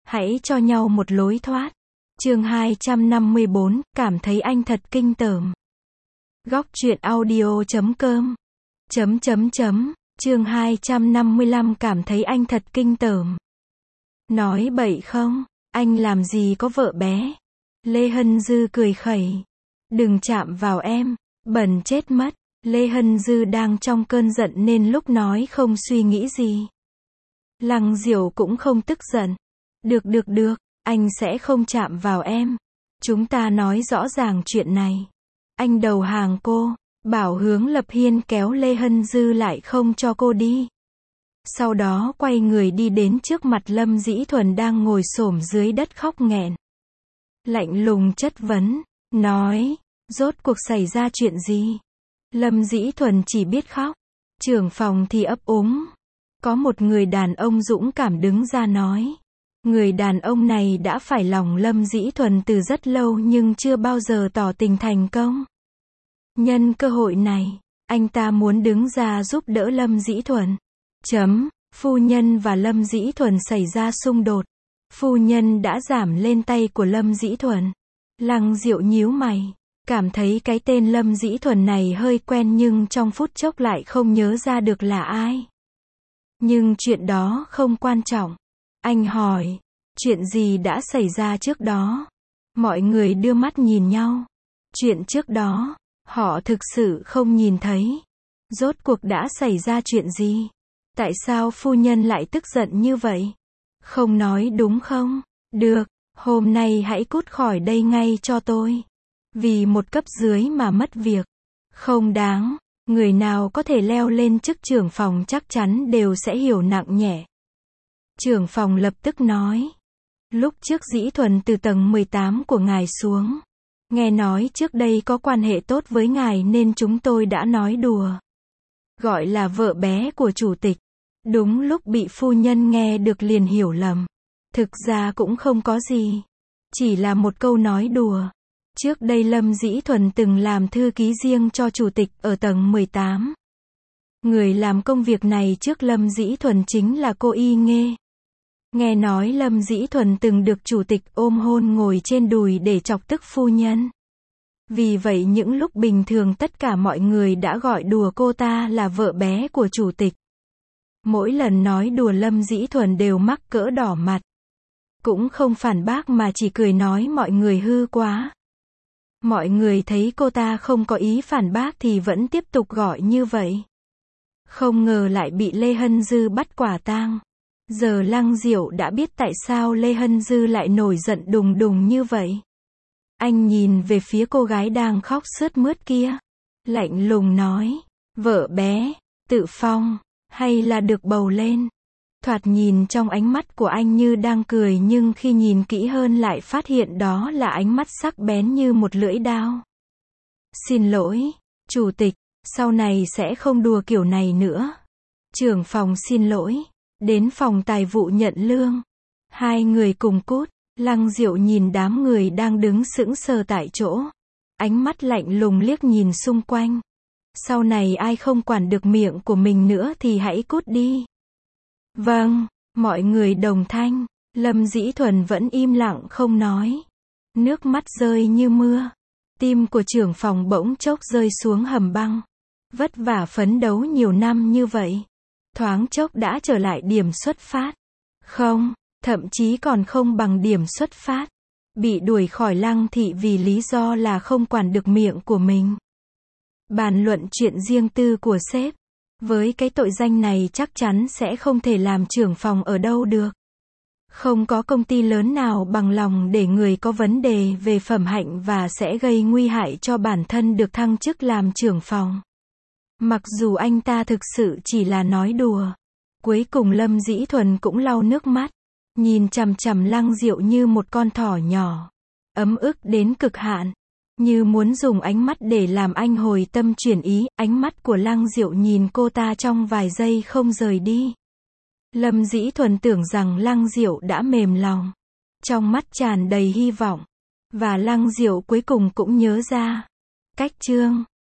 Hãy cho nhau một lối thoát. Chương 254, cảm thấy anh thật kinh tởm. Góc truyện audio.com Chương 255 cảm thấy anh thật kinh tởm. Nói bậy không? Anh làm gì có vợ bé? Lê Hân Dư cười khẩy. Đừng chạm vào em, bẩn chết mất. Lê Hân Dư đang trong cơn giận nên lúc nói không suy nghĩ gì. Lăng Diệu cũng không tức giận. Được, anh sẽ không chạm vào em. Chúng ta nói rõ ràng chuyện này. Anh đầu hàng cô. Bảo Hướng Lập Hiên kéo Lê Hân Dư lại không cho cô đi. Sau đó quay người đi đến trước mặt Lâm Dĩ Thuần đang ngồi xổm dưới đất khóc nghẹn. Lạnh lùng chất vấn, nói, rốt cuộc xảy ra chuyện gì? Lâm Dĩ Thuần chỉ biết khóc. Trưởng phòng thì ấp úng. Có một người đàn ông dũng cảm đứng ra nói. Người đàn ông này đã phải lòng Lâm Dĩ Thuần từ rất lâu nhưng chưa bao giờ tỏ tình thành công. Nhân cơ hội này, anh ta muốn đứng ra giúp đỡ Lâm Dĩ Thuần. Phu nhân và Lâm Dĩ Thuần xảy ra xung đột. Phu nhân đã giảm lên tay của Lâm Dĩ Thuần. Lăng Diệu nhíu mày, cảm thấy cái tên Lâm Dĩ Thuần này hơi quen nhưng trong phút chốc lại không nhớ ra được là ai. Nhưng chuyện đó không quan trọng. Anh hỏi, chuyện gì đã xảy ra trước đó? Mọi người đưa mắt nhìn nhau. Chuyện trước đó, họ thực sự không nhìn thấy. Rốt cuộc đã xảy ra chuyện gì? Tại sao phu nhân lại tức giận như vậy? Không nói đúng không? Được, hôm nay hãy cút khỏi đây ngay cho tôi. Vì một cấp dưới mà mất việc. Không đáng, người nào có thể leo lên chức trưởng phòng chắc chắn đều sẽ hiểu nặng nhẹ. Trưởng phòng lập tức nói. Lúc trước Dĩ Thuần từ tầng 18 của ngài xuống. Nghe nói trước đây có quan hệ tốt với ngài nên chúng tôi đã nói đùa. Gọi là vợ bé của chủ tịch. Đúng lúc bị phu nhân nghe được liền hiểu lầm. Thực ra cũng không có gì. Chỉ là một câu nói đùa. Trước đây Lâm Dĩ Thuần từng làm thư ký riêng cho chủ tịch ở tầng 18. Người làm công việc này trước Lâm Dĩ Thuần chính là cô Y Nghê. Nghe nói Lâm Dĩ Thuần từng được chủ tịch ôm hôn ngồi trên đùi để chọc tức phu nhân. Vì vậy những lúc bình thường tất cả mọi người đã gọi đùa cô ta là vợ bé của chủ tịch. Mỗi lần nói đùa Lâm Dĩ Thuần đều mắc cỡ đỏ mặt. Cũng không phản bác mà chỉ cười nói mọi người hư quá. Mọi người thấy cô ta không có ý phản bác thì vẫn tiếp tục gọi như vậy. Không ngờ lại bị Lê Hân Dư bắt quả tang. Giờ Lăng Diệu đã biết tại sao Lê Hân Dư lại nổi giận đùng đùng như vậy. Anh nhìn về phía cô gái đang khóc sướt mướt kia. Lạnh lùng nói, vợ bé, tự phong, hay là được bầu lên. Thoạt nhìn trong ánh mắt của anh như đang cười nhưng khi nhìn kỹ hơn lại phát hiện đó là ánh mắt sắc bén như một lưỡi dao. Xin lỗi, chủ tịch, sau này sẽ không đùa kiểu này nữa. Trưởng phòng xin lỗi. Đến phòng tài vụ nhận lương. Hai người cùng cút. Lăng Diệu nhìn đám người đang đứng sững sờ tại chỗ. Ánh mắt lạnh lùng liếc nhìn xung quanh. Sau này ai không quản được miệng của mình nữa thì hãy cút đi. Vâng, mọi người đồng thanh. Lâm Dĩ Thuần vẫn im lặng không nói. Nước mắt rơi như mưa. Tim của trưởng phòng bỗng chốc rơi xuống hầm băng. Vất vả phấn đấu nhiều năm như vậy. Thoáng chốc đã trở lại điểm xuất phát. Không, thậm chí còn không bằng điểm xuất phát. Bị đuổi khỏi Lăng thị vì lý do là không quản được miệng của mình. Bàn luận chuyện riêng tư của sếp. Với cái tội danh này chắc chắn sẽ không thể làm trưởng phòng ở đâu được. Không có công ty lớn nào bằng lòng để người có vấn đề về phẩm hạnh và sẽ gây nguy hại cho bản thân được thăng chức làm trưởng phòng. Mặc dù anh ta thực sự chỉ là nói đùa. Cuối cùng Lâm Dĩ Thuần cũng lau nước mắt. Nhìn chằm chằm Lăng Diệu như một con thỏ nhỏ. Ấm ức đến cực hạn. Như muốn dùng ánh mắt để làm anh hồi tâm chuyển ý. Ánh mắt của Lăng Diệu nhìn cô ta trong vài giây không rời đi. Lâm Dĩ Thuần tưởng rằng Lăng Diệu đã mềm lòng. Trong mắt tràn đầy hy vọng. Và Lăng Diệu cuối cùng cũng nhớ ra. Cách chương